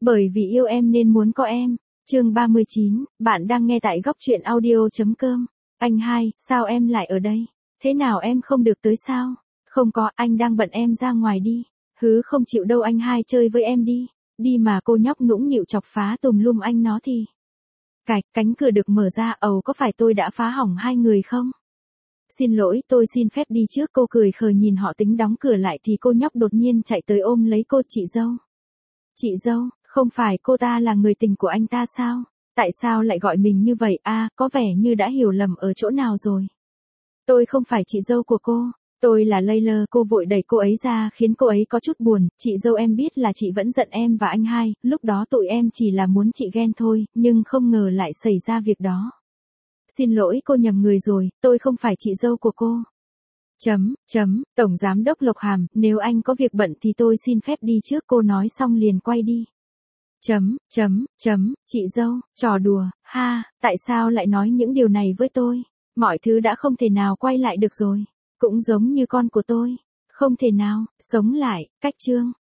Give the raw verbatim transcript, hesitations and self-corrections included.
Bởi vì yêu em nên muốn có em. Chương ba mươi chín, bạn đang nghe tại góc truyện audio.com. Anh hai, sao em lại ở đây? Thế nào em không được tới sao? Không có, anh đang bận em ra ngoài đi. Hứ không chịu đâu anh hai chơi với em đi. Đi mà cô nhóc nũng nịu chọc phá tùm lum anh nó thì. Cạch, cánh cửa được mở ra, ầu có phải tôi đã phá hỏng hai người không? Xin lỗi, tôi xin phép đi trước. Cô cười khởi nhìn họ tính đóng cửa lại thì cô nhóc đột nhiên chạy tới ôm lấy cô. Chị dâu. Chị dâu, không phải cô ta là người tình của anh ta sao? Tại sao lại gọi mình như vậy? À, có vẻ như đã hiểu lầm ở chỗ nào rồi. Tôi không phải chị dâu của cô. Tôi là Layla. Cô vội đẩy cô ấy ra khiến cô ấy có chút buồn. Chị dâu em biết là chị vẫn giận em và anh hai. Lúc đó tụi em chỉ là muốn chị ghen thôi, nhưng không ngờ lại xảy ra việc đó. Xin lỗi, cô nhầm người rồi, tôi không phải chị dâu của cô. Chấm, chấm, Tổng Giám đốc Lộc Hàm, nếu anh có việc bận thì tôi xin phép đi trước. Cô nói xong liền quay đi. Chấm, chấm, chấm, chị dâu, trò đùa, ha, tại sao lại nói những điều này với tôi? Mọi thứ đã không thể nào quay lại được rồi. Cũng giống như con của tôi. Không thể nào, sống lại, cách chương.